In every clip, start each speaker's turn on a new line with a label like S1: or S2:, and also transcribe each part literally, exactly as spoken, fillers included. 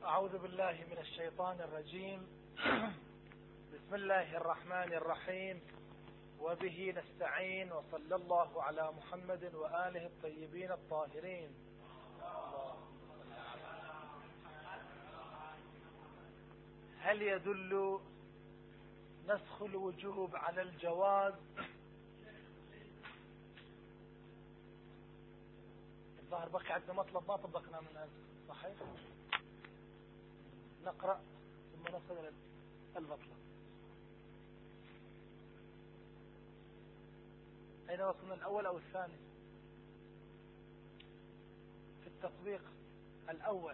S1: أعوذ بالله من الشيطان الرجيم. بسم الله الرحمن الرحيم، وبه نستعين، وصلى الله على محمد وآله الطيبين الطاهرين. هل يدل نسخ الوجوب على الجواز؟ الظاهر بقي عندنا مطلب ما طبقنا من هذا، صحيح؟ نقرأ ثم نصل المطلب. أين وصلنا، الأول أو الثاني؟ في التطبيق الأول.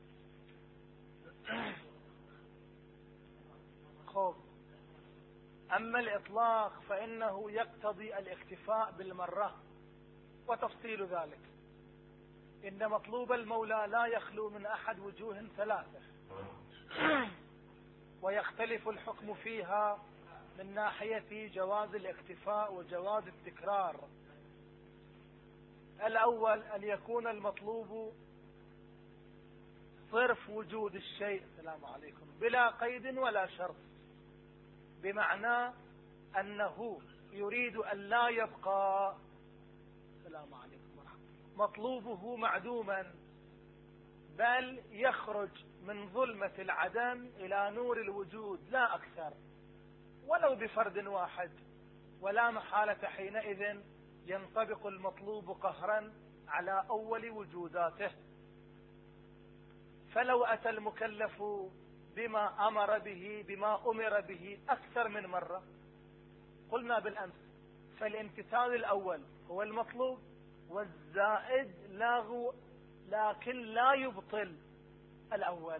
S1: خب، أما الإطلاق فإنه يقتضي الاكتفاء بالمرة، وتفصيل ذلك إن مطلوب المولى لا يخلو من أحد وجوه ثلاثة، ويختلف الحكم فيها من ناحية جواز الاكتفاء وجواز التكرار. الأول أن يكون المطلوب صرف وجود الشيء، السلام عليكم، بلا قيد ولا شرط، بمعنى أنه يريد أن لا يبقى، السلام عليكم ورحمة الله، مطلوبه معدوما، بل يخرج من ظلمة العدم إلى نور الوجود لا أكثر، ولو بفرد واحد، ولا محالة حينئذ ينطبق المطلوب قهرا على أول وجوداته. فلو أتى المكلف بما أمر به بما أمر به أكثر من مرة، قلنا بالأمس فالامتثال الأول هو المطلوب، والزائد لاغو، لكن لا يبطل الأول.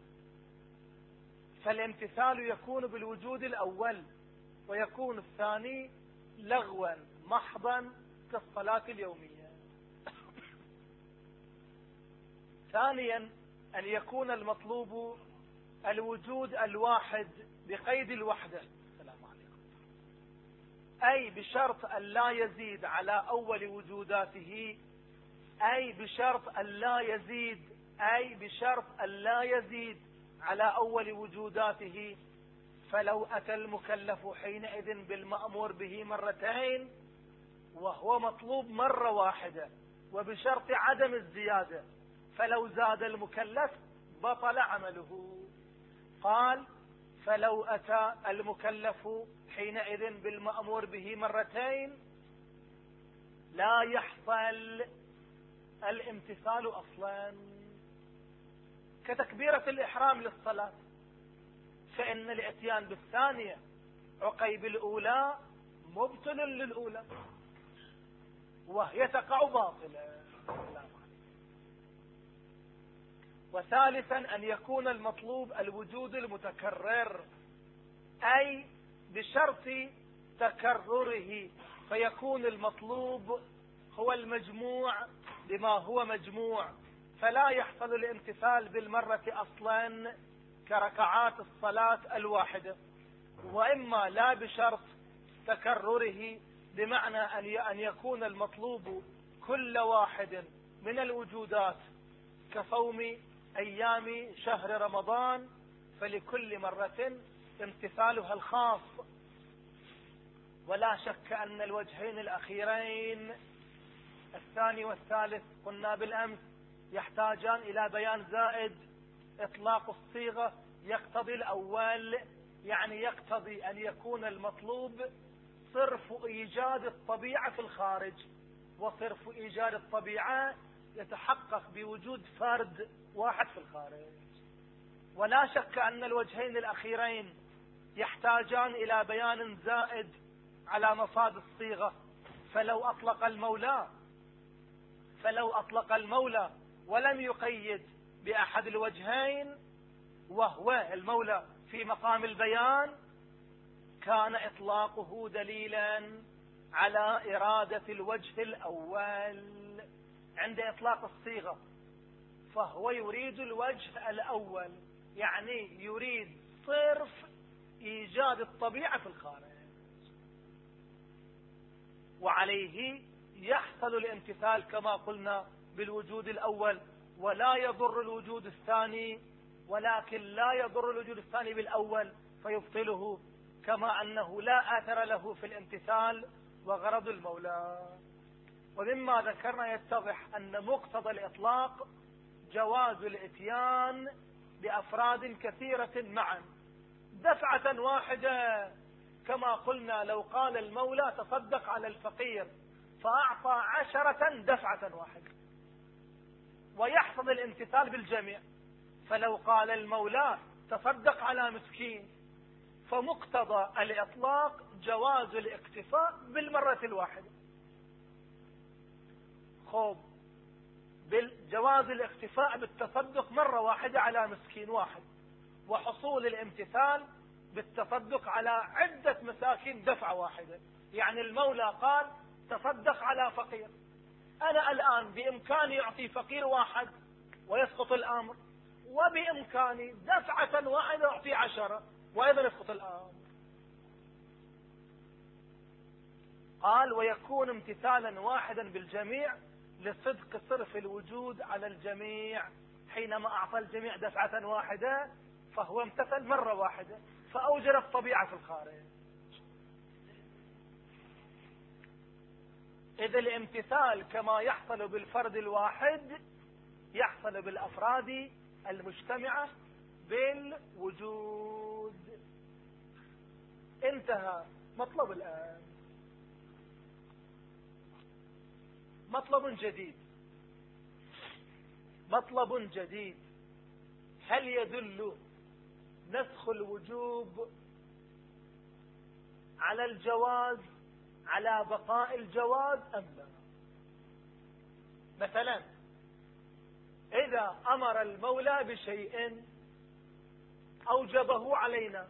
S1: فالامتثال يكون بالوجود الأول، ويكون الثاني لغوا محضا كالصلاة اليومية. ثانيا أن يكون المطلوب الوجود الواحد بقيد الوحدة، السلام عليكم، أي بشرط أن لا يزيد على أول وجوداته، أي بشرط أن لا يزيد أي بشرط أن لا يزيد على أول وجوداته. فلو أتى المكلف حينئذ بالمأمور به مرتين وهو مطلوب مرة واحدة، وبشرط عدم الزيادة، فلو زاد المكلف بطل عمله. قال فلو أتى المكلف حينئذ بالمأمور به مرتين لا يحصل الامتثال أصلا، كتكبيرة الإحرام للصلاة، فإن الاتيان بالثانية عقيب الأولى مبطل للأولى، وهي تقع باطلة. وثالثا أن يكون المطلوب الوجود المتكرر، أي بشرط تكرره، فيكون المطلوب هو المجموع بما هو مجموع، فلا يحصل الامتثال بالمرة أصلا كركعات الصلاة الواحدة. وإما لا بشرط تكرره، بمعنى أن يكون المطلوب كل واحد من الوجودات، كصوم أيام شهر رمضان، فلكل مرة امتثالها الخاص. ولا شك أن الوجهين الأخيرين الثاني والثالث قلنا بالأمس يحتاجان إلى بيان زائد. إطلاق الصيغة يقتضي الأول، يعني يقتضي أن يكون المطلوب صرف إيجاد الطبيعة في الخارج، وصرف إيجاد الطبيعة يتحقق بوجود فرد واحد في الخارج. ولا شك أن الوجهين الأخيرين يحتاجان إلى بيان زائد على مصاد الصيغة. فلو أطلق المولى فلو أطلق المولى ولم يقيد بأحد الوجهين، وهو المولى في مقام البيان، كان إطلاقه دليلا على إرادة الوجه الأول. عند إطلاق الصيغة فهو يريد الوجه الأول، يعني يريد صرف إيجاد الطبيعة في الخارج، وعليه يحصل الامتثال كما قلنا بالوجود الأول، ولا يضر الوجود الثاني ولكن لا يضر الوجود الثاني بالأول فيبطله، كما أنه لا آثر له في الامتثال وغرض المولى. ومما ذكرنا يتضح أن مقتضى الإطلاق جواز الإتيان بأفراد كثيرة معا دفعة واحدة، كما قلنا لو قال المولى تصدق على الفقير فأعطى عشرة دفعة واحدة ويحصل الامتثال بالجميع، فلو قال المولى تصدق على مسكين فمقتضى الإطلاق جواز الاكتفاء بالمرة الواحدة. خوب بالجواز الاكتفاء بالتصدق مرة واحدة على مسكين واحد، وحصول الامتثال بالتصدق على عدة مساكين دفعة واحدة. يعني المولى قال تصدق على فقير، أنا الآن بإمكاني أعطي فقير واحد ويسقط الأمر، وبإمكاني دفعة واحدة أعطي عشرة وأيضا يسقط الأمر. قال ويكون امتثالا واحدا بالجميع لصدق صرف الوجود على الجميع، حينما أعطى الجميع دفعة واحدة فهو امتثل مرة واحدة فأوجد الطبيعة في الخارج. إذا الامتثال كما يحصل بالفرد الواحد يحصل بالأفراد المجتمعة بالوجود. انتهى. مطلب الآن مطلب جديد مطلب جديد هل يدل نسخ الوجوب على الجواز على بقاء الجواز أم لا؟ مثلا إذا أمر المولى بشيء أوجبه علينا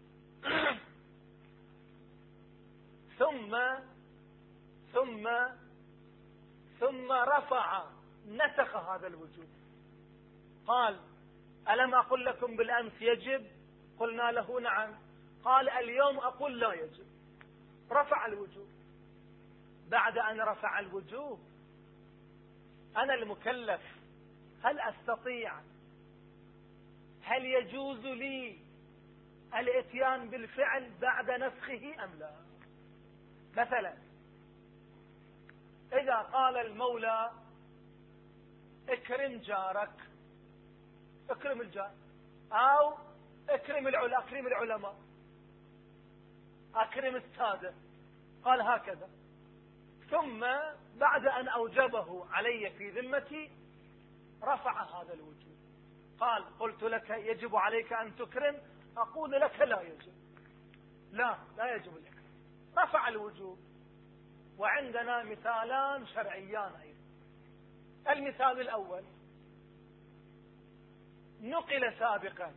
S1: ثم ثم ثم رفع نسخ هذا الوجوب، قال ألم أقل لكم بالأمس يجب؟ قلنا له نعم، قال اليوم أقول لا يجب، رفع الوجوب. بعد أن رفع الوجوب أنا المكلف هل أستطيع هل يجوز لي الاتيان بالفعل بعد نسخه أم لا؟ مثلا إذا قال المولى اكرم جارك، اكرم الجار، أو اكرم العلماء اكرم العلماء اكرم السادة، قال هكذا، ثم بعد أن أوجبه علي في ذمتي رفع هذا الوجوب، قال قلت لك يجب عليك أن تكرم، أقول لك لا يجب، لا لا يجب لك، رفع الوجوب. وعندنا مثالان شرعيان أيضا. المثال الأول نقل سابقا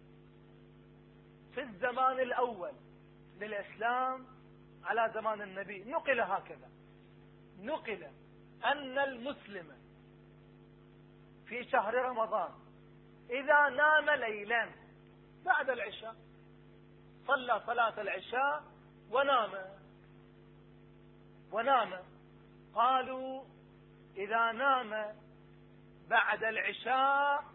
S1: في الزمان الأول للإسلام على زمان النبي، نقل هكذا، نقل أن المسلم في شهر رمضان إذا نام ليلا بعد العشاء، صلى صلاة العشاء ونام ونام قالوا إذا نام بعد العشاء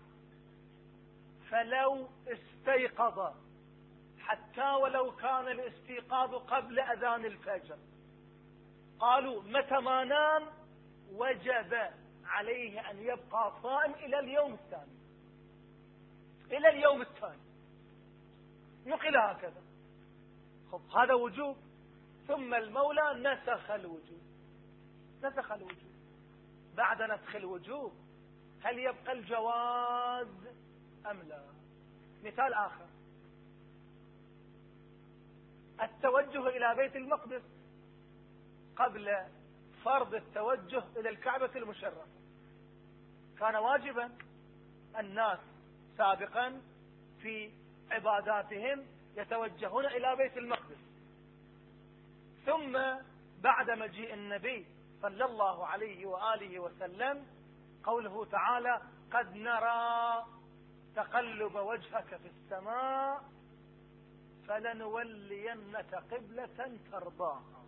S1: فلو استيقظ حتى ولو كان الاستيقاظ قبل أذان الفجر، قالوا متى ما نام وجب عليه أن يبقى صائم إلى اليوم الثاني، إلى اليوم الثاني، نقل هكذا. خب هذا وجوب. ثم المولى نسخ الوجوب، نسخ الوجوب. بعد نسخ الوجوب هل يبقى الجواز أم لا؟ مثال آخر، التوجه إلى بيت المقدس قبل فرض التوجه إلى الكعبة المشرفة كان واجبا، الناس سابقا في عباداتهم يتوجهون إلى بيت المقدس، ثم بعد مجيء النبي صلى الله عليه وآله وسلم قوله تعالى قد نرى تقلب وجهك في السماء فلنولينك قبلة ترضاها.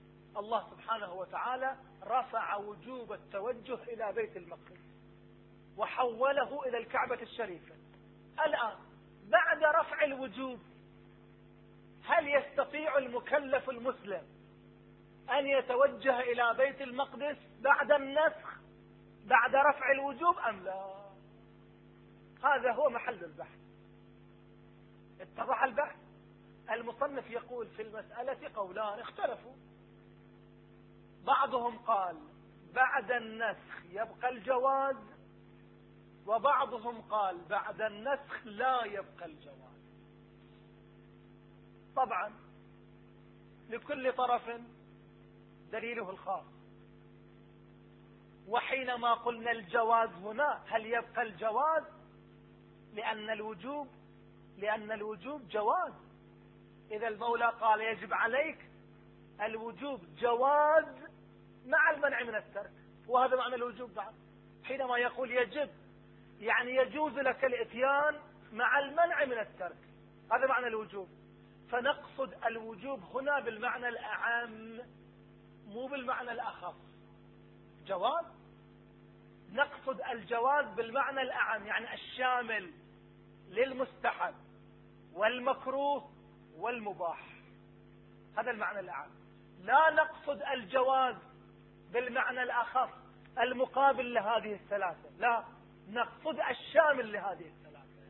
S1: الله سبحانه وتعالى رفع وجوب التوجه إلى بيت المقدس، وحوله إلى الكعبة الشريفة. الآن بعد رفع الوجوب هل يستطيع المكلف المسلم أن يتوجه إلى بيت المقدس بعد النسخ بعد رفع الوجوب أم لا؟ هذا هو محل البحث. اتضح البحث. المصنف يقول في المسألة قولان اختلفوا، بعضهم قال بعد النسخ يبقى الجواز، وبعضهم قال بعد النسخ لا يبقى الجواز. طبعا لكل طرف دليله الخاص، وحينما قلنا الجواز هنا هل يبقى الجواز؟ لأن الوجوب لأن الوجوب جواز. إذا المولى قال يجب عليك، الوجوب جواز مع المنع من الترك، وهذا معنى الوجوب بعد. حينما يقول يجب يعني يجوز لك الاتيان مع المنع من الترك، هذا معنى الوجوب. فنقصد الوجوب هنا بالمعنى الأعم مو بالمعنى الأخص. جواز نقصد الجواز بالمعنى الأعم، يعني الشامل للمستحب والمكروه والمباح، هذا المعنى الأعم. لا نقصد الجواز بالمعنى الأخص المقابل لهذه الثلاثة، لا، نقصد الشامل لهذه الثلاثة.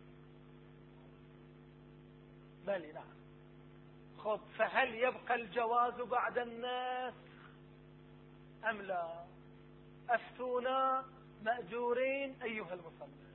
S1: بل نعم. خب، فهل يبقى الجواز بعد الناس أم لا؟ أفتونا مأجورين أيها المصنف.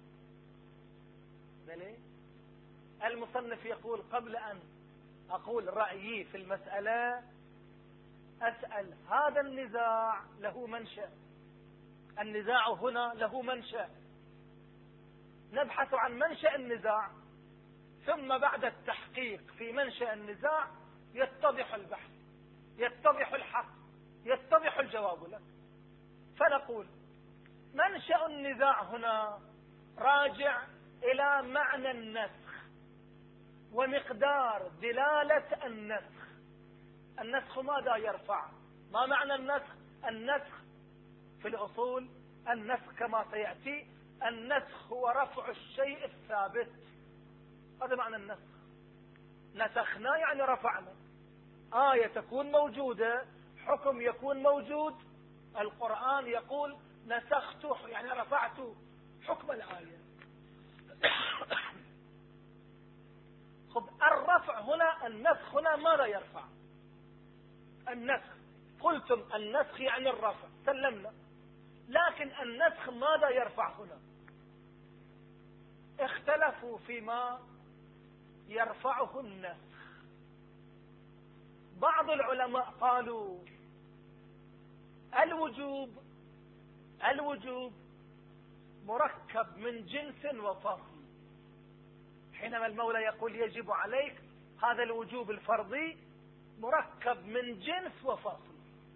S1: بل المصنف يقول قبل أن أقول رأيي في المسألة أسأل هذا النزاع له منشأ، النزاع هنا له منشأ، نبحث عن منشأ النزاع، ثم بعد التحقيق في منشأ النزاع يتضح البحث، يتضح الحق، يتضح الجواب لك. فنقول منشأ النزاع هنا راجع إلى معنى النسخ ومقدار دلالة النسخ. النسخ ماذا يرفع؟ ما معنى النسخ؟ النسخ في الأصول النسخ كما سيأتي، النسخ هو رفع الشيء الثابت، هذا معنى النسخ. نسخنا يعني رفعنا. آية تكون موجودة، حكم يكون موجود، القرآن يقول نسخت يعني رفعت حكم الآية. خب، الرفع هنا، النسخ هنا ماذا يرفع؟ النسخ قلتم النسخ يعني الرفع، سلمنا، لكن النسخ ماذا يرفع هنا؟ اختلفوا فيما يرفعه النسخ. بعض العلماء قالوا الوجوب الوجوب مركب من جنس وفصل. حينما المولى يقول يجب عليك، هذا الوجوب الفرضي مركب من جنس وفصل.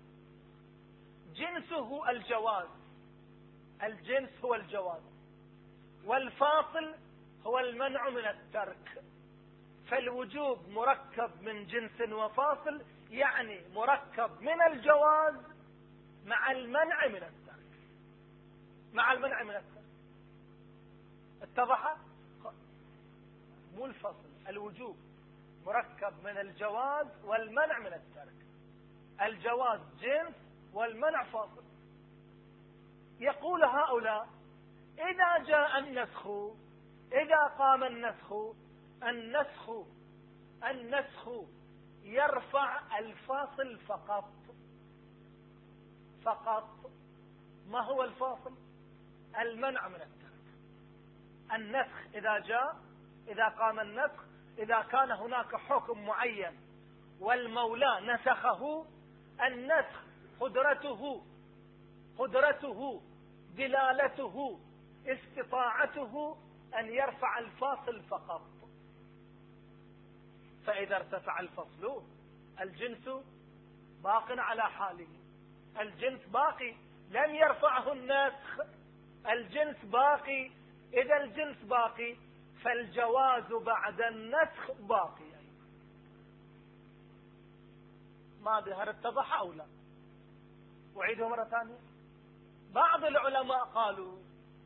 S1: جنسه الجواز، الجنس هو الجواز، والفاصل هو المنع من الترك. فالوجوب مركب من جنس وفاصل، يعني مركب من الجواز مع المنع من الترك، مع المنع من الترك. اتضح؟ مو الفصل، الوجوب مركب من الجواز والمنع من الترك. الجواز جنس والمنع فاصل. يقول هؤلاء إذا جاء النسخ، إذا قام النسخ، النسخ النسخ يرفع الفاصل فقط فقط. ما هو الفاصل؟ المنع من الترك. النسخ إذا جاء، إذا قام النسخ، إذا كان هناك حكم معين والمولى نسخه، النسخ قدرته قدرته دلالته استطاعته أن يرفع الفاصل فقط. فإذا ارتفع الفصل الجنس باق على حاله، الجنس باقي لم يرفعه النسخ، الجنس باقي. إذا الجنس باقي فالجواز بعد النسخ باقي. ما ظهر اتضح أو لا؟ أعيده مرة ثانية. بعض العلماء قالوا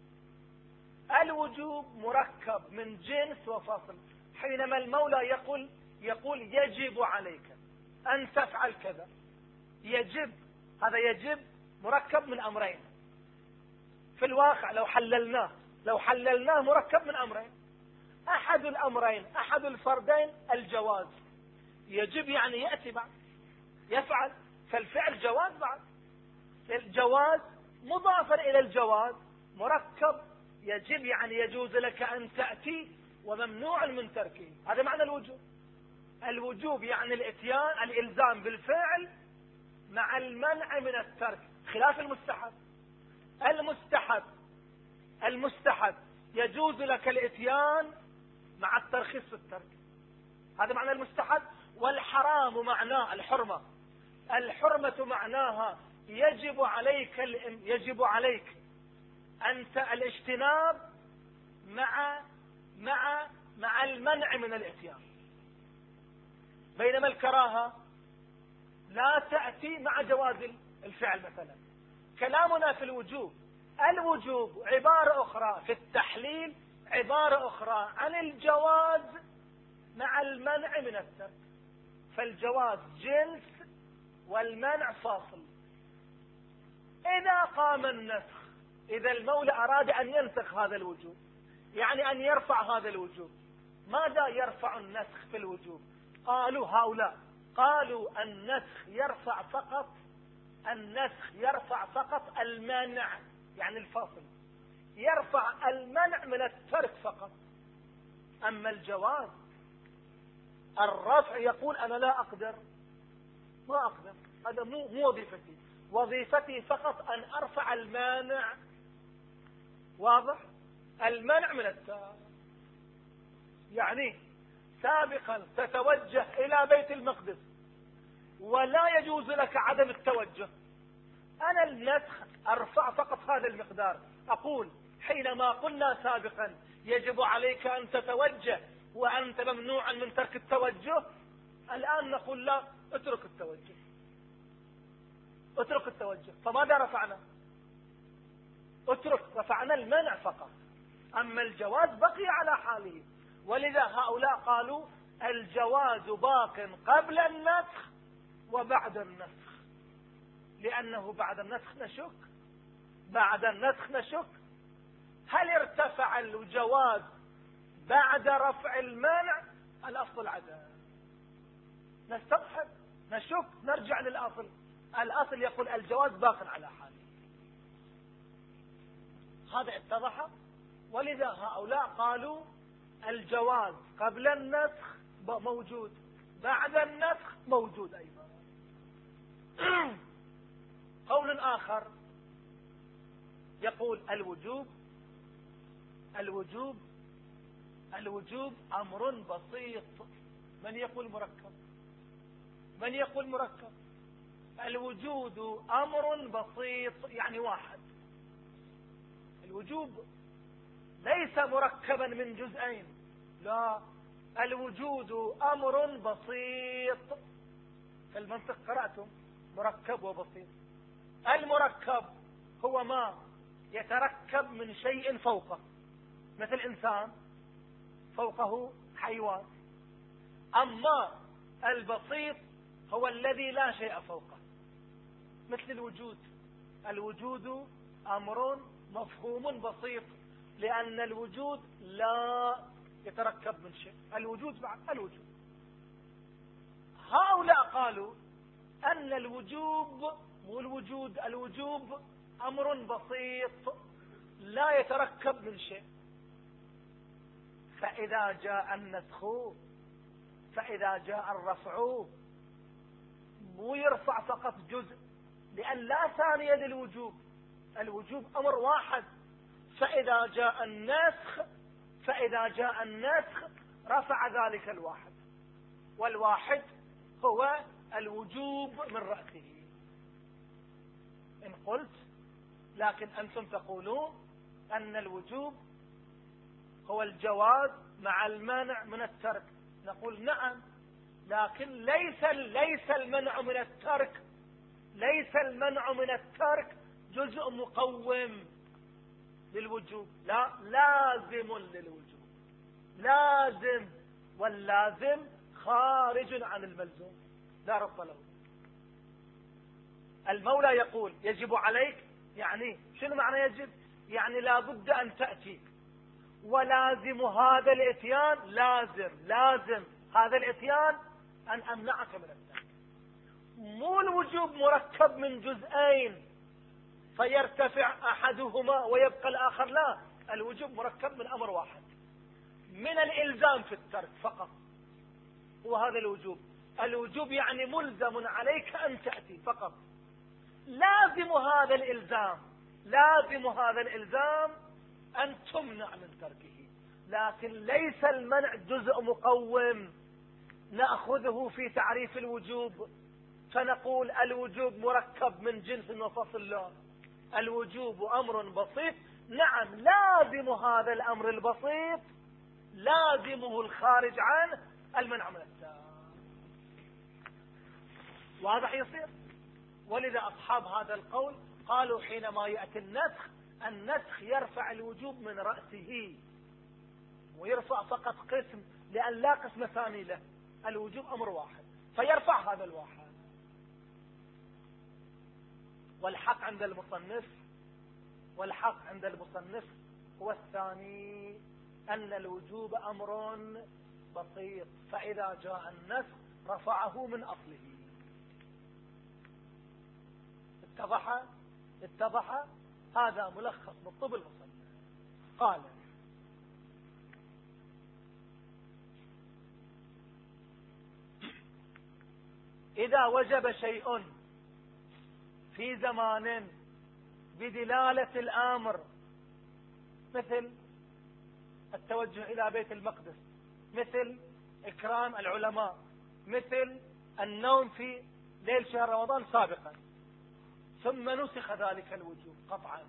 S1: الوجوب مركب من جنس وفصل. حينما المولى يقول يقول يجب عليك أن تفعل كذا، يجب، هذا يجب مركب من أمرين. في الواقع لو حللناه لو حللناه مركب من أمرين. أحد الأمرين أحد الفردين الجواز، يجب يعني يأتي بعد يفعل، فالفعل جواز بعد. الجواز مضافا إلى الجواز مركب، يجب يعني يجوز لك أن تأتي وممنوع من تركه. هذا معنى الوجوب. الوجوب يعني الاتيان، الإلزام بالفعل مع المنع من الترك، خلاف المستحب. المستحب المستحب يجوز لك الاتيان مع الترخيص في الترك، هذا معنى المستحب. والحرام معناه الحرمة. الحرمة معناها يجب عليك يجب عليك أنت الاجتناب مع مع مع المنع من الاتيان. بينما الكراهة لا تأتي مع جواز الفعل. مثلا كلامنا في الوجوب، الوجوب عبارة أخرى في التحليل، عبارة أخرى عن الجواز مع المنع من الترك. فالجواز جنس والمنع فاصل. إذا قام النسخ، إذا المولى أراد أن ينسخ هذا الوجوب، يعني أن يرفع هذا الوجوب، ماذا يرفع النسخ في الوجوب؟ قالوا هؤلاء قالوا النسخ يرفع فقط النسخ يرفع فقط المانع، يعني الفاصل، يرفع المنع من الترك فقط. أما الجواز الرفع يقول أنا لا أقدر، ما أقدر، هذا مو مو وظيفتي، وظيفتي فقط أن أرفع المانع. واضح؟ المنع من الترك. يعني سابقا تتوجه إلى بيت المقدس ولا يجوز لك عدم التوجه، أنا النسخ أرفع فقط هذا المقدار. أقول حينما قلنا سابقا يجب عليك أن تتوجه وأنت ممنوع من ترك التوجه، الآن نقول لا، اترك التوجه اترك التوجه. فماذا رفعنا؟ اترك، رفعنا المنع فقط. أما الجواز بقي على حاله. ولذا هؤلاء قالوا الجواز باق قبل النسخ وبعد النسخ، لأنه بعد النسخ نشك بعد النسخ نشك هل ارتفع الجواز بعد رفع المنع؟ الأصل عدم. نستبحث نشك نرجع للأصل. الأصل يقول الجواز باق على حاله. هذا اتضح. ولذا هؤلاء قالوا الجواز قبل النسخ موجود، بعد النسخ موجود أيضا. قول آخر يقول الوجوب الوجوب الوجوب أمر بسيط. من يقول مركب؟ من يقول مركب؟ الوجود أمر بسيط، يعني واحد. الوجوب ليس مركبا من جزئين، لا، الوجود أمر بسيط. في المنطق قرأتم مركب وبسيط. المركب هو ما يتركب من شيء فوقه، مثل إنسان فوقه حيوان. أما البسيط هو الذي لا شيء فوقه، مثل الوجود. الوجود أمر مفهوم بسيط، لأن الوجود لا يتركب من شيء. الوجود بعد الوجود. هؤلاء قالوا أن الوجوب مو الوجود الوجوب أمر بسيط لا يتركب من شيء. فإذا جاء النسخ فإذا جاء الرفع مو يرفع فقط جزء، لأن لا ثانية للوجوب. الوجوب أمر واحد. فإذا جاء النسخ فإذا جاء النسخ رفع ذلك الواحد، والواحد هو الوجوب من رأسه. إن قلت لكن أنتم تقولون أن الوجوب هو الجواز مع المنع من الترك، نقول نعم، لكن ليس ليس المنع من الترك ليس المنع من الترك جزء مقوم. للوجوب، لا، لازم للوجوب، لازم، واللازم خارج عن الملزوم لا ربط له. المولى يقول يجب عليك، يعني شنو معنى يجب؟ يعني لابد أن تأتي، ولازم هذا الاتيان، لازم لازم هذا الاتيان أن أمنعك من الترك. مو الوجوب مركب من جزئين فيرتفع أحدهما ويبقى الآخر، لا، الوجوب مركب من أمر واحد، من الإلزام في الترك فقط. وهذا الوجوب، الوجوب يعني ملزم عليك أن تأتي فقط. لازم هذا الإلزام، لازم هذا الإلزام أن تمنع من تركه، لكن ليس المنع جزء مقوم نأخذه في تعريف الوجوب فنقول الوجوب مركب من جنس وفصل. لا، الوجوب أمر بسيط، نعم لازم هذا الأمر البسيط، لازمه الخارج عنه المنع من الترك. واضح يصير؟ ولذا أصحاب هذا القول قالوا حينما يأتي النسخ، النسخ يرفع الوجوب من رأسه ويرفع فقط قسم، لأن لا قسم ثاني له، الوجوب أمر واحد فيرفع هذا الواحد. والحق عند المصنف والحق عند المصنف هو الثاني، أن الوجوب أمر بسيط، فإذا جاء النسخ رفعه من أصله. اتضح اتضح هذا ملخص مطلب المصنف. قال: إذا وجب شيء في زمان بدلالة الأمر، مثل التوجه إلى بيت المقدس، مثل إكرام العلماء، مثل النوم في ليل شهر رمضان سابقا، ثم نسخ ذلك الوجوب قطعا.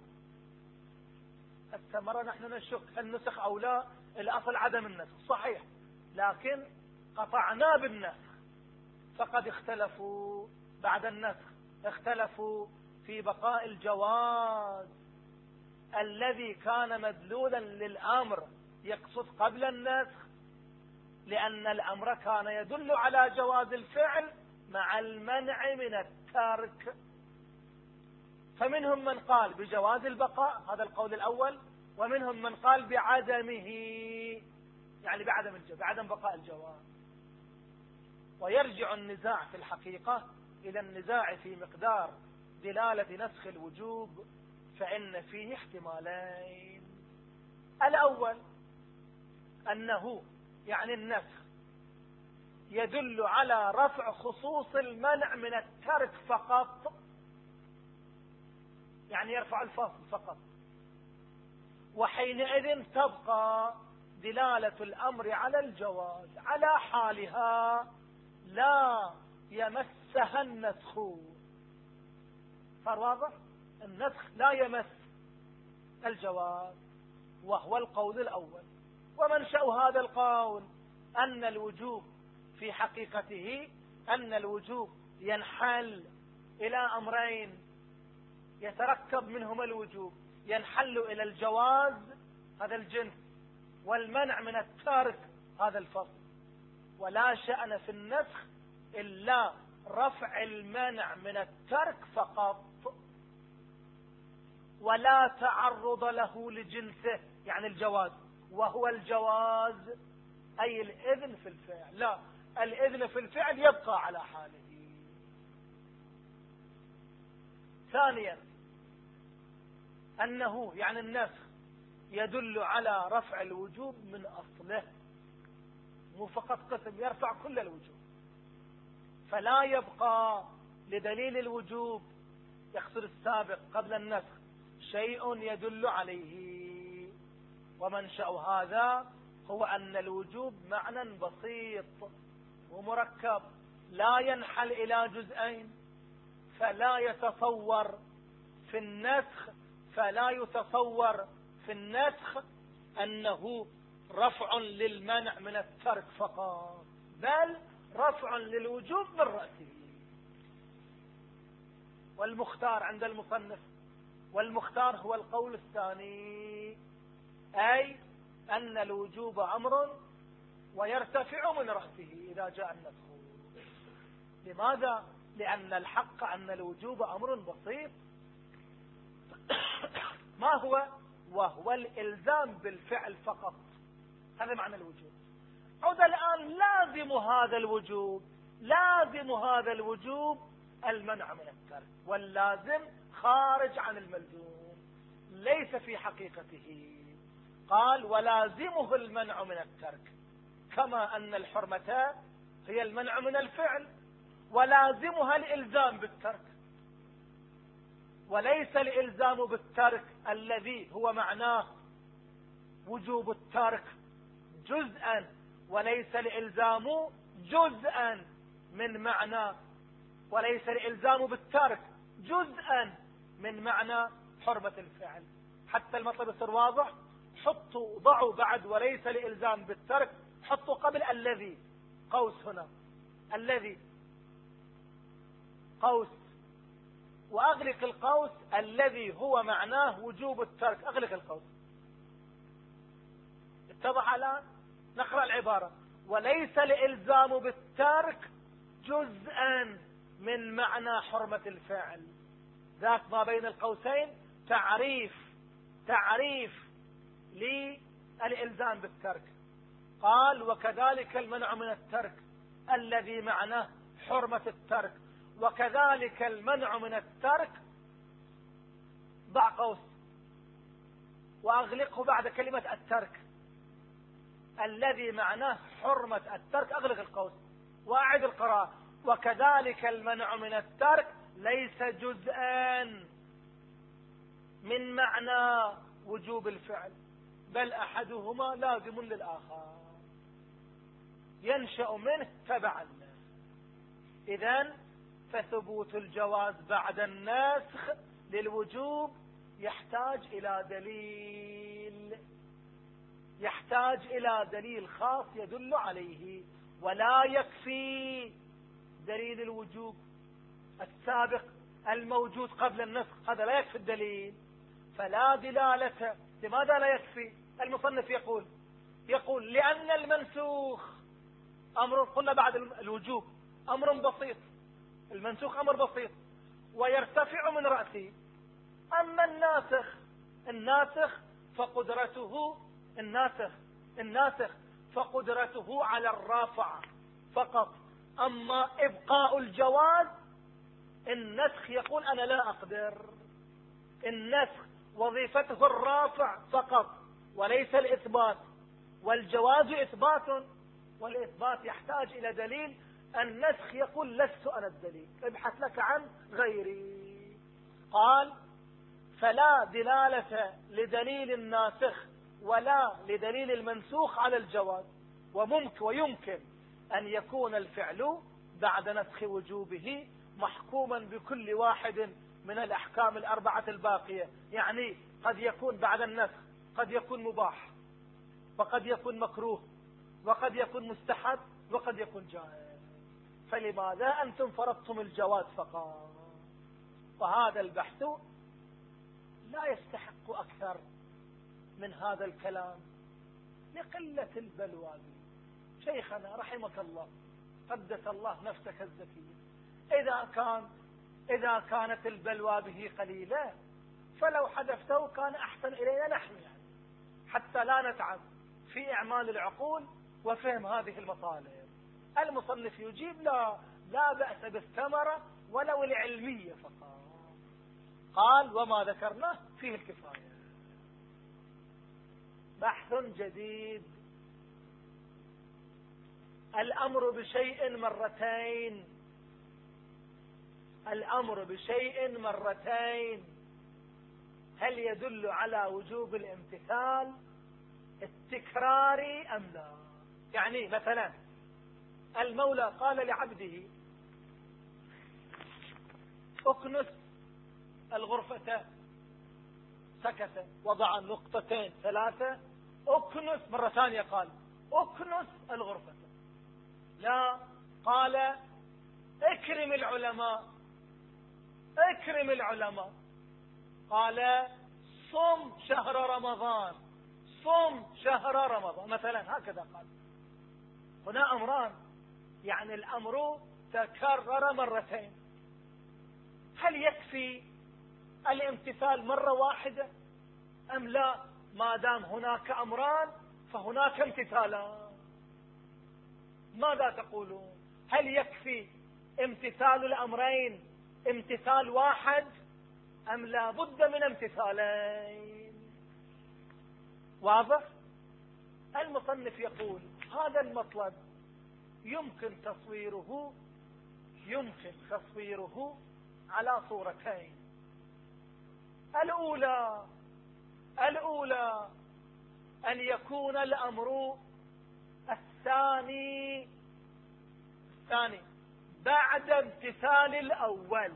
S1: الثمرة نحن نشك هل نسخ أو لا، الأصل عدم النسخ صحيح، لكن قطعنا بالنسخ، فقد اختلفوا بعد النسخ، اختلفوا في بقاء الجواز الذي كان مدلولا للأمر يقصد قبل النسخ، لأن الأمر كان يدل على جواز الفعل مع المنع من الترك. فمنهم من قال بجواز البقاء، هذا القول الأول، ومنهم من قال بعدمه، يعني بعدم الجواز، بعدم بقاء الجواز. ويرجع النزاع في الحقيقة إلى النزاع في مقدار دلالة نسخ الوجوب، فإن فيه احتمالين. الأول أنه يعني النسخ يدل على رفع خصوص المنع من الترك فقط، يعني يرفع الفاصل فقط، وحينئذ تبقى دلالة الأمر على الجواز على حالها، لا يمسها النسخ. صار واضح؟ النسخ لا يمس الجواز، وهو القول الأول. ومنشأ هذا القول أن الوجوب في حقيقته أن الوجوب ينحل إلى أمرين يتركب منهما الوجوب، ينحل إلى الجواز هذا الجنس، والمنع من التارك هذا الفصل. ولا شأن في النسخ إلا رفع المنع من الترك فقط، ولا تعرض له لجنسه، يعني الجواز، وهو الجواز أي الإذن في الفعل. لا، الإذن في الفعل يبقى على حاله. ثانيا أنه يعني النسخ يدل على رفع الوجوب من أصله، مو فقط قسم، يرفع كل الوجوب، فلا يبقى لدليل الوجوب يقصد السابق قبل النسخ شيء يدل عليه. ومنشأ هذا هو أن الوجوب معنى بسيط ومركب، لا ينحل إلى جزئين، فلا يتصور في النسخ فلا يتصور في النسخ أنه رفع للمنع من الترك فقط، بل رفع للوجوب من رأسه. والمختار عند المصنف والمختار هو القول الثاني، أي أن الوجوب أمر ويرتفع من رأسه إذا جاء النسخ. لماذا؟ لأن الحق أن الوجوب أمر بسيط ما هو؟ وهو الإلزام بالفعل فقط. هذا معنى الوجوب. عود الآن لازم هذا الوجوب لازم هذا الوجوب المنع من الترك، واللازم خارج عن الملزوم ليس في حقيقته. قال ولازمه المنع من الترك، كما أن الحرمة هي المنع من الفعل ولازمها الإلزام بالترك، وليس الإلزام بالترك الذي هو معناه وجوب الترك جزءا، وليس الإلزام جزءا من معنى وليس الإلزام بالترك جزءا من معنى حرمة الفعل. حتى المطلب يصير واضح، حطوا ضعوا بعد وليس الإلزام بالترك، حطوا قبل الذي قوس، هنا الذي قوس، وأغلق القوس الذي هو معناه وجوب الترك، أغلق القوس. اتضح الآن؟ نقرأ العبارة: وليس الإلزام بالترك جزءا من معنى حرمة الفعل. ذاك ما بين القوسين تعريف تعريف للإلزام بالترك. قال وكذلك المنع من الترك الذي معناه حرمة الترك، وكذلك المنع من الترك، ضع قوس وأغلقه بعد كلمة الترك، الذي معناه حرمة الترك، أغلق القوس وأعد القراءة: وكذلك المنع من الترك ليس جزءا من معنى وجوب الفعل، بل أحدهما لازم للآخر ينشأ منه تبعا. إذن فثبوت الجواز بعد النسخ للوجوب يحتاج إلى دليل يحتاج إلى دليل خاص يدل عليه، ولا يكفي دليل الوجوب السابق الموجود قبل النسخ، هذا لا يكفي الدليل، فلا دلالة. لماذا لا يكفي؟ المصنف يقول يقول لأن المنسوخ أمر، قلنا بعد الوجوب أمر بسيط، المنسوخ أمر بسيط ويرتفع من رأسه. أما الناسخ الناسخ فقدرته الناسخ الناسخ فقدرته على الرافع فقط. أما إبقاء الجواز النسخ يقول أنا لا أقدر. النسخ وظيفته الرافع فقط وليس الإثبات، والجواز إثبات، والإثبات يحتاج إلى دليل. النسخ يقول لست أنا الدليل، ابحث لك عن غيري. قال فلا دلالة لدليل الناسخ ولا لدليل المنسوخ على الجواز، وممكن ويمكن أن يكون الفعل بعد نسخ وجوبه محكوما بكل واحد من الأحكام الأربعة الباقية. يعني قد يكون بعد النسخ قد يكون مباح، وقد يكون مكروه، وقد يكون مستحب، وقد يكون جائز. فلماذا أنتم فرضتم الجواز فقط؟ وهذا البحث لا يستحق أكثر من هذا الكلام لقلة البلوى. شيخنا رحمك الله قدس الله نفسك الزكية، إذا كان إذا كانت البلوى به قليلة فلو حدثته كان أحسن إلينا نحن، يعني حتى لا نتعب في إعمال العقول وفهم هذه المطالب. المصنف يجيب لا لا بأس بالثمرة ولو العلمية فقط. قال وما ذكرناه فيه الكفاية. بحث جديد: الأمر بشيء مرتين الأمر بشيء مرتين هل يدل على وجوب الامتثال التكراري أم لا؟ يعني مثلا المولى قال لعبده اكنس الغرفة، سكت، وضع نقطتين ثلاثة، اكنس مرة ثانية قال اكنس الغرفة، لا، قال اكرم العلماء اكرم العلماء. قال صم شهر رمضان، صم شهر رمضان مثلا، هكذا قال. هنا أمران، يعني الأمر تكرر مرتين. هل يكفي الامتثال مرة واحدة أم لا؟ ما دام هناك أمران فهناك امتثالان. ماذا تقولون؟ هل يكفي امتثال الأمرين امتثال واحد أم لا بد من امتثالين؟ واضح؟ المصنف يقول هذا المطلب يمكن تصويره يمكن تصويره على صورتين. الأولى الأولى أن يكون الأمر الثاني الثاني بعد امتثال الأول.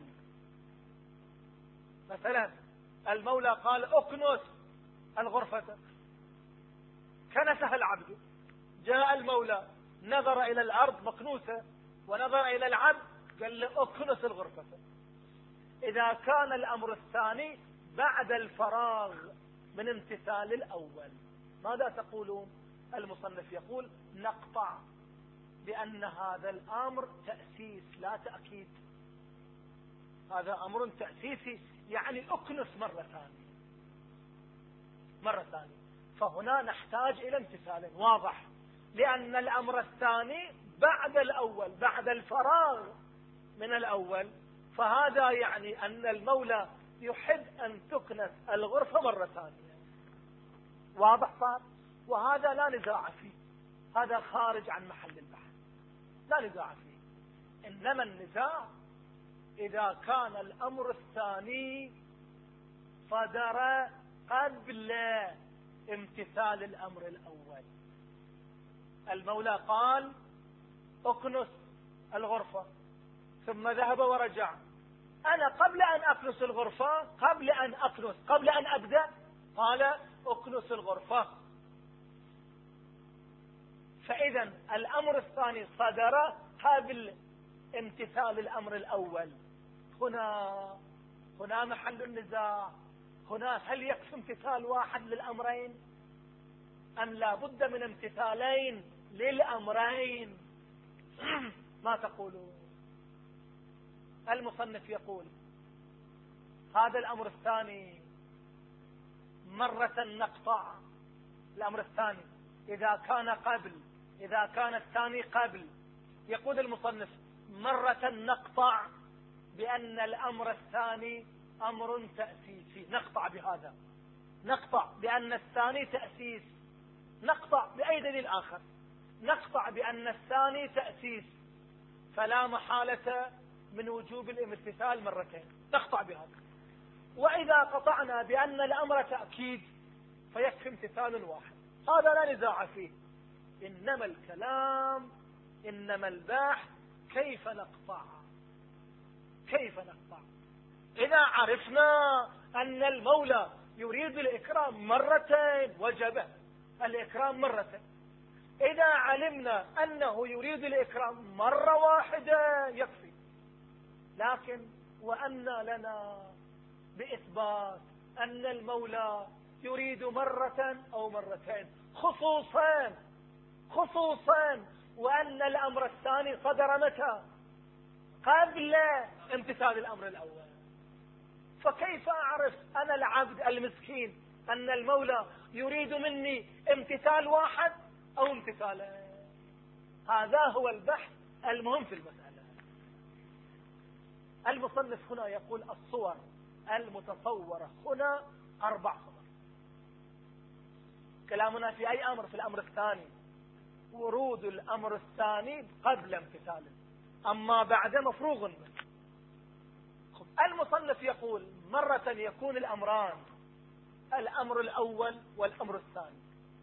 S1: مثلا المولى قال اكنس الغرفة، كنسها العبد، جاء المولى نظر إلى الأرض مكنوسة ونظر إلى العبد قال له اكنس الغرفة. إذا كان الأمر الثاني بعد الفراغ من امتثال الأول ماذا تقولون؟ المصنف يقول نقطع بأن هذا الأمر تأسيس لا تأكيد. هذا أمر تأسيسي، يعني اكنس مرة ثانية مرة ثانية، فهنا نحتاج إلى امتثال واضح، لأن الأمر الثاني بعد الأول، بعد الفراغ من الأول، فهذا يعني أن المولى يحب أن تكنس الغرفة مرة ثانية. واضح صار؟ وهذا لا نزاع فيه، هذا خارج عن محل البحث، لا نزاع فيه. إنما النزاع إذا كان الأمر الثاني صدر قبل امتثال الأمر الأول. المولى قال اكنس الغرفة ثم ذهب ورجع. أنا قبل أن أكنس الغرفة قبل أن أكنس قبل أن أبدأ قال اكنس الغرفة، فإذا الأمر الثاني صدر قبل امتثال الأمر الأول. هنا هنا محل النزاع. هنا هل يكفي امتثال واحد للأمرين أم لا بد من امتثالين للأمرين؟ ما تقولون؟ المصنف يقول هذا الأمر الثاني مرة نقطع. الأمر الثاني إذا كان قبل إذا كان الثاني قبل، يقول المصنف مرة نقطع بأن الأمر الثاني أمر تأسيسي. نقطع بهذا، نقطع بأن الثاني تأسيس. نقطع بأي دليل آخر؟ نقطع بأن الثاني تأسيس، فلا محالة من وجوب الامتثال مرتين، نقطع بهذا. وإذا قطعنا بأن الأمر تأكيد فيكفي امتثال واحد، هذا لا نزاع فيه. إنما الكلام إنما البحث كيف نقطع كيف نقطع إذا عرفنا أن المولى يريد الإكرام مرتين وجب الإكرام مرتين. إذا علمنا أنه يريد الإكرام مرة واحدة يكفي. لكن وأن لنا بإثبات أن المولى يريد مرة أو مرتين، خصوصا خصوصا وأن الأمر الثاني صدر متى؟ قبل امتثال الأمر الأول. فكيف أعرف أنا العبد المسكين أن المولى يريد مني امتثال واحد أو امتثالين؟ هذا هو البحث المهم في المسألة. المصنف هنا يقول الصور المتصورة هنا أربع صور. كلامنا في أي أمر؟ في الأمر الثاني، ورود الأمر الثاني قبل امتثاله، أما بعد مفروغ منه. المصنف يقول مرة يكون الأمران الأمر الأول والأمر الثاني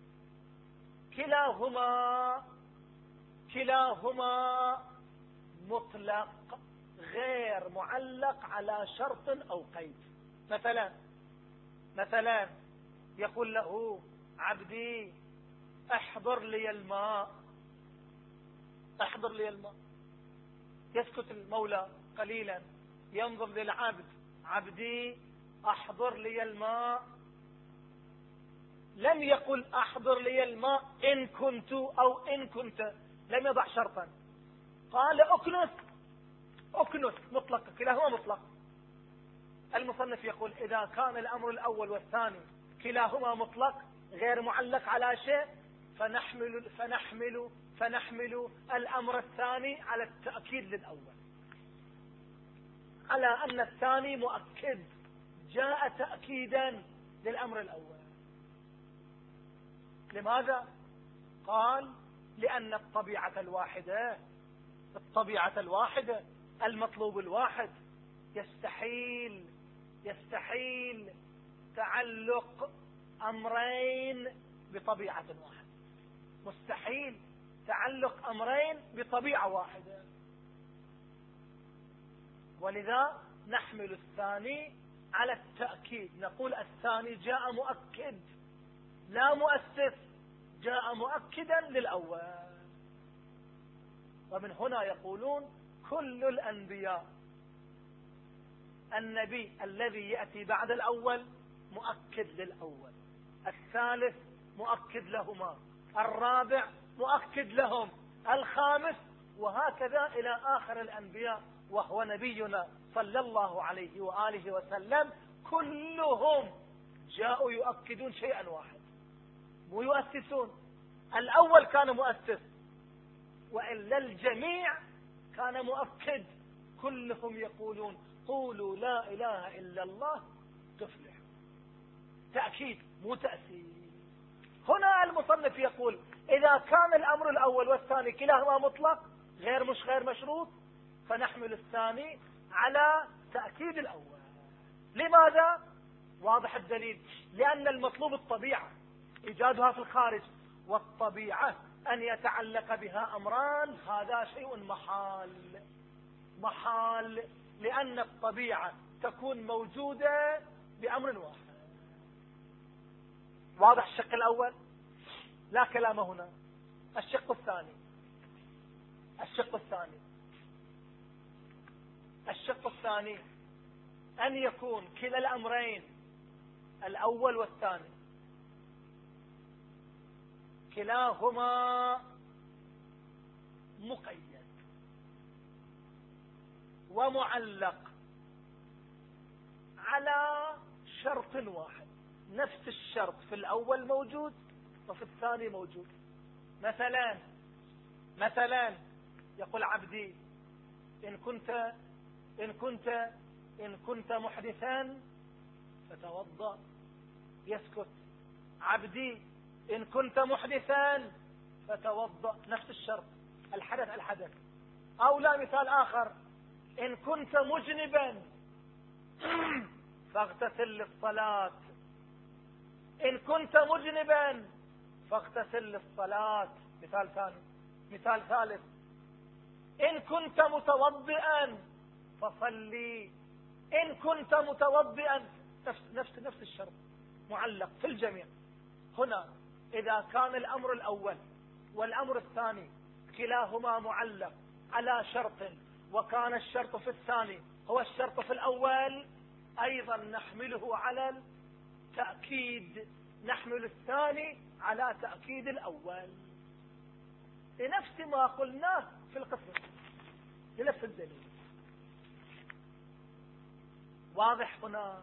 S1: كلاهما كلاهما مطلق غير معلق على شرط أو قيد. مثلا مثلا يقول له عبدي احضر لي الماء احضر لي الماء يسكت المولى قليلا، ينظر للعبد، عبدي أحضر لي الماء، لم يقل أحضر لي الماء إن كنت أو إن كنت، لم يضع شرطا، قال أكنس أكنس مطلق، كلاهما مطلق. المصنف يقول إذا كان الأمر الأول والثاني كلاهما مطلق غير معلق على شيء، فنحمل فنحمل فنحمل الأمر الثاني على التأكيد للأول، على أن الثاني مؤكد، جاء تأكيدا للأمر الأول. لماذا؟ قال لأن الطبيعة الواحدة الطبيعة الواحدة المطلوب الواحد يستحيل يستحيل تعلق أمرين بطبيعة واحدة، مستحيل تعلق أمرين بطبيعة واحدة، ولذا نحمل الثاني على التأكيد، نقول الثاني جاء مؤكد لا مؤسس، جاء مؤكدا للأول. ومن هنا يقولون كل الأنبياء النبي الذي يأتي بعد الأول مؤكد للأول، الثالث مؤكد لهما، الرابع مؤكد لهم، الخامس، وهكذا إلى آخر الأنبياء، وهو نبينا صلى الله عليه وآله وسلم كلهم جاءوا يؤكدون شيئا واحد، مو يؤسسون. الأول كان مؤسس، وإلا الجميع كان مؤكد، كلهم يقولون قولوا لا إله إلا الله تفلح، تأكيد مو تأسيس. هنا المصنف يقول إذا كان الأمر الأول والثاني كلاهما مطلق غير مش غير مشروط، فنحمل الثاني على تأكيد الأول. لماذا؟ واضح الدليل، لأن المطلوب الطبيعة إيجادها في الخارج، والطبيعة أن يتعلق بها أمران، هذا شيء محال محال لأن الطبيعة تكون موجودة بأمر واحد. واضح الشق الأول؟ لا كلام هنا. الشق الثاني الشق الثاني الشق الثاني أن يكون كلا الأمرين الأول والثاني كلاهما مقيد ومعلق على شرط واحد، نفس الشرط في الأول موجود وفي الثاني موجود. مثلا مثلا يقول عبدي إن كنت إن كنت إن كنت محدثا فتوضأ، يسكت. عبدي إن كنت محدثا فتوضأ، نفس الشرط، الحدث الحدث. أو لا، مثال آخر، إن كنت مجنبا فاغتسل للصلاة، إن كنت مجنبا فاغتسل للصلاة. مثال ثاني. مثال ثالث، إن كنت متوضئا فصلي، إن كنت متوضئا، نفس نفس نفس الشرط معلق في الجميع. هنا إذا كان الأمر الأول والأمر الثاني كلاهما معلق على شرط، وكان الشرط في الثاني هو الشرط في الأول، أيضا نحمله على التأكيد، نحمل الثاني على تأكيد الأول، لنفس ما قلناه في القسم، لنفس الدليل. واضح هنا؟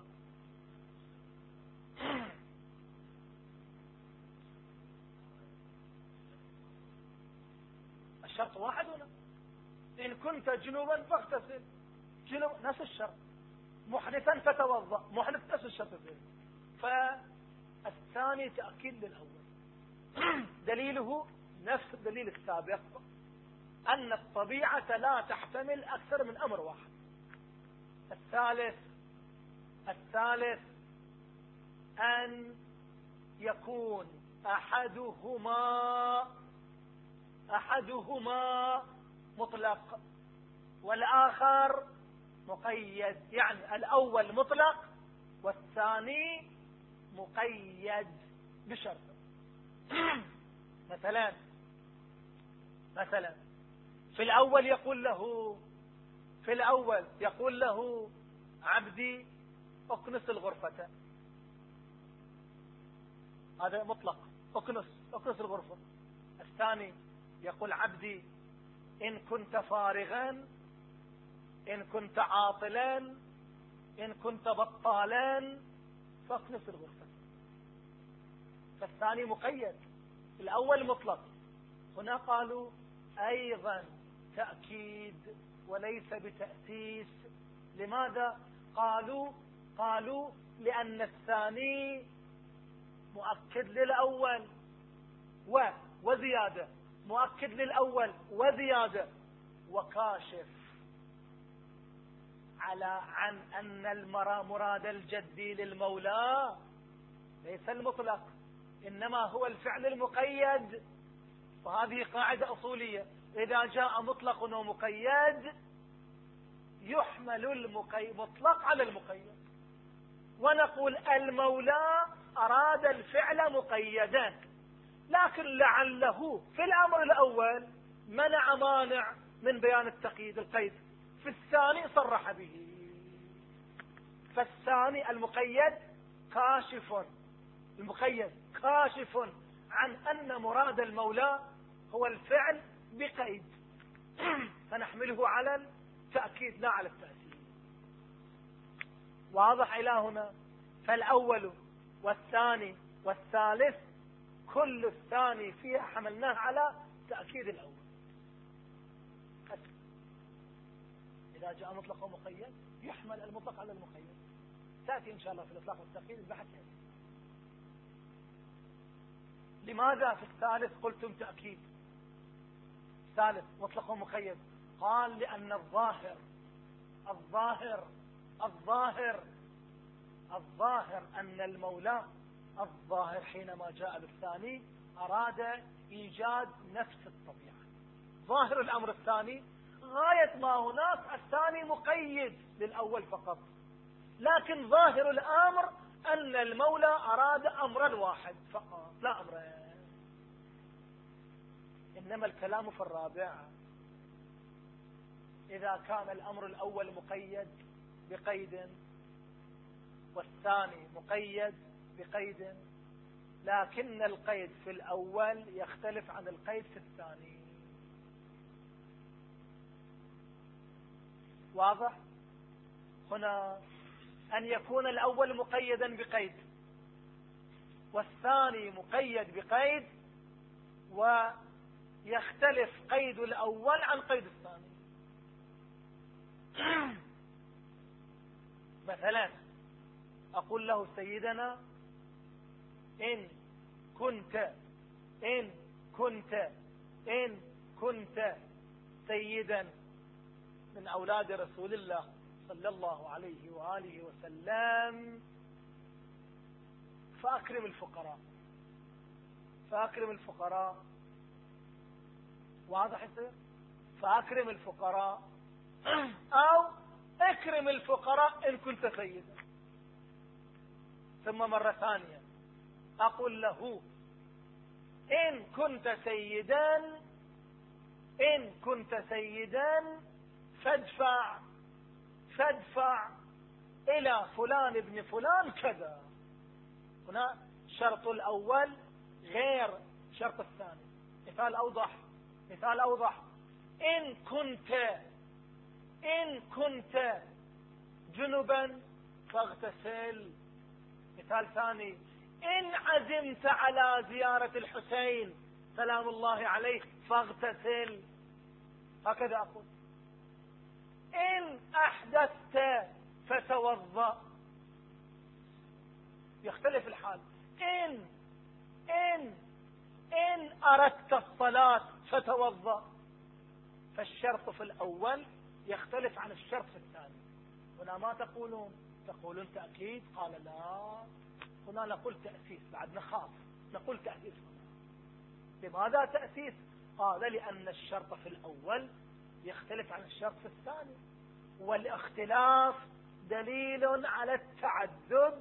S1: الشرط واحد هنا، إن كنت جنوبا فاغتسل، جنوب نفس الشرط، محدثا فتوضأ، محدث نفس الشرط فيه. فالثاني تأكيد للأول. دليله نفس الدليل السابق، أن الطبيعة لا تحتمل أكثر من أمر واحد. الثالث الثالث أن يكون أحدهما أحدهما مطلق والآخر مقيد، يعني الأول مطلق والثاني مقيد بشرط. مثلا مثلا في الأول يقول له في الأول يقول له عبدي اكنس الغرفة، هذا مطلق، اكنس اكنس الغرفة. الثاني يقول عبدي إن كنت فارغا، إن كنت عاطلا، إن كنت بطالا فاكنس الغرفة. فالثاني مقيد، الأول مطلق. هنا قالوا أيضا تأكيد وليس بتأسيس. لماذا؟ قالوا قالوا لأن الثاني مؤكد للأول و وزيادة، مؤكد للأول وزيادة، وكاشف على عن أن المرا مراد الجدي للمولى ليس المطلق، إنما هو الفعل المقيد. وهذه قاعدة أصولية، إذا جاء مطلق ومقيد يحمل المطلق على المقيد، ونقول المولى أراد الفعل مقيدا، لكن لعله في الأمر الأول منع مانع من بيان التقييد القيد، في الثاني صرح به. فالثاني المقيد كاشف، المقيد كاشف عن أن مراد المولى هو الفعل بقيد، فنحمله على التأكيد لا على التأكيد. واضح إلى هنا؟ فالأول والثاني والثالث كل الثاني فيها حملناه على تأكيد الأول. إذا جاء مطلق ومقيد يحمل المطلق على المقيد. تأتي إن شاء الله في الإطلاق والتأكيد البحث يعني. لماذا في الثالث قلتم تأكيد؟ الثالث مطلق ومقيد، قال لأن الظاهر الظاهر الظاهر الظاهر أن المولى الظاهر حينما جاء بالثاني أراد إيجاد نفس الطبيعة. ظاهر الأمر الثاني غاية ما هناك الثاني مقيد للأول فقط، لكن ظاهر الأمر أن المولى أراد أمرا واحد فقط لا أمرين. إنما الكلام في الرابع، إذا كان الأمر الأول مقيد بقيد والثاني مقيد بقيد، لكن القيد في الأول يختلف عن القيد في الثاني. واضح؟ هنا أن يكون الأول مقيدا بقيد والثاني مقيد بقيد، ويختلف قيد الأول عن قيد الثاني. مثلا أقول له سيدنا إن كنت إن كنت إن كنت سيدا من أولاد رسول الله صلى الله عليه وآله وسلم فأكرم الفقراء فأكرم الفقراء واضح يصير؟ فأكرم الفقراء أو اكرم الفقراء إن كنت سيدا. ثم مرة ثانية أقول له إن كنت سيدا إن كنت سيدا فادفع فادفع إلى فلان ابن فلان كذا. هنا شرط الأول غير شرط الثاني. مثال أوضح مثال أوضح إن كنت إن كنت جنبا فاغتسل. مثال ثاني إن عزمت على زيارة الحسين سلام الله عليه فاغتسل. هكذا أقول. إن أحدثت فتوضأ. يختلف الحال. إن إن إن أردت الصلاة فتوضأ. فالشرط في الأول يختلف عن الشرط في الثاني. هنا ما تقولون؟ تقولون تأكيد؟ قال لا، هنا نقول تأسيس، بعد نخاف نقول تأسيس. لماذا تأسيس؟ قال لأن الشرط في الأول يختلف عن الشرط في الثاني، والاختلاف دليل على التعدد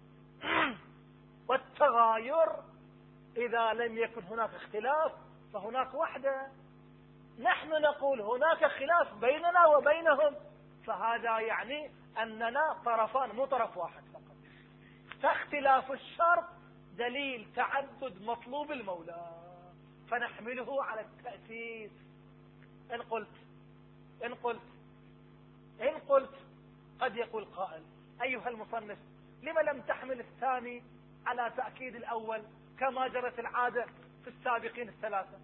S1: والتغاير. إذا لم يكن هناك اختلاف فهناك وحدة. نحن نقول هناك خلاف بيننا وبينهم، فهذا يعني أننا طرفان مو طرف واحد فقط، فاختلاف الشرط دليل تعدد مطلوب المولى، فنحمله على التأسيس. إن قلت إن قلت إن قلت قد يقول قائل: أيها المصنف، لما لم تحمل الثاني على تأكيد الأول كما جرت العادة في السابقين الثلاثة؟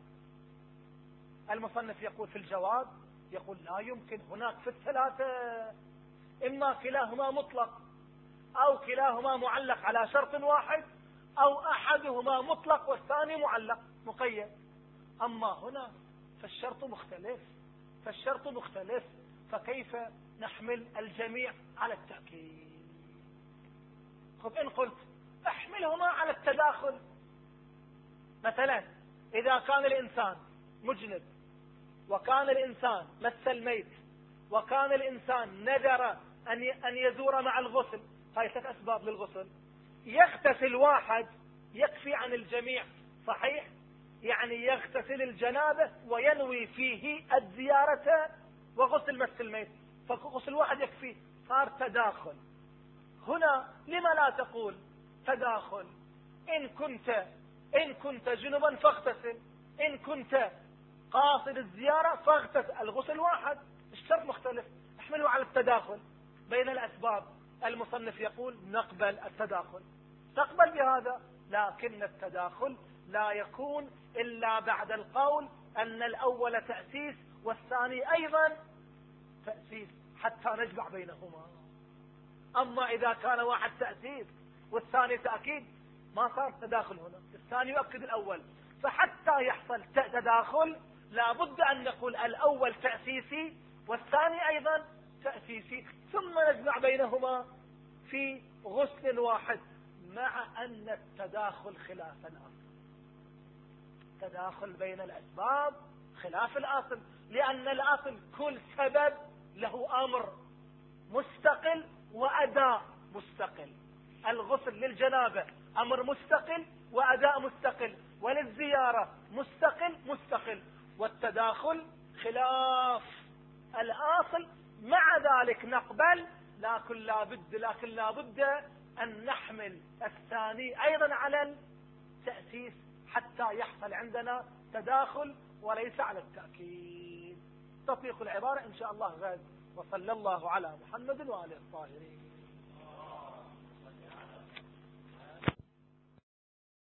S1: المصنف يقول في الجواب، يقول: لا يمكن، هناك في الثلاثة إما كلاهما مطلق أو كلاهما معلق على شرط واحد، أو أحدهما مطلق والثاني معلق مقيد. أما هنا فالشرط مختلف فالشرط مختلف فكيف نحمل الجميع على التأكيد؟ خب إن قلت احملهما على التداخل، مثلا إذا كان الإنسان مجنب، وكان الإنسان مس الميت، وكان الإنسان نذر أن يزور مع الغسل، هاي ثلاث أسباب للغسل، يغتسل واحد يكفي عن الجميع، صحيح؟ يعني يغتسل الجنابة وينوي فيه الزيارة وغسل مس الميت، فغسل واحد يكفي، صار تداخل. هنا لما لا تقول تداخل؟ إن كنت إن كنت جنبا فاغتسل، إن كنت قاصد الزيارة فاغتسل، الغسل واحد، الشرط مختلف، احمله على التداخل بين الأسباب. المصنف يقول: نقبل التداخل، تقبل بهذا، لكن التداخل لا يكون إلا بعد القول أن الأول تأسيس والثاني أيضا تأسيس حتى نجمع بينهما. أما إذا كان واحد تأسيس والثاني تأكيد ما صار تداخل هنا، الثاني يؤكد الأول، فحتى يحصل تداخل لابد أن نقول الأول تأسيسي والثاني أيضا تأسيسي، ثم نجمع بينهما في غسل واحد، مع أن التداخل خلاف الأصل، تداخل بين الأسباب خلاف الأصل، لأن الأصل كل سبب له أمر مستقل وأداء مستقل. الغسل للجنابة أمر مستقل وأداء مستقل، وللزيارة مستقل مستقل، والتداخل خلاف الأصل. مع ذلك نقبل، لكن لا بد لكن لا بد أن نحمل الثاني أيضا على التأسيس حتى يحصل عندنا تداخل وليس على التأكيد. تطبيق العبارة إن شاء الله غد، وصلى الله على محمد وآله الطاهرين.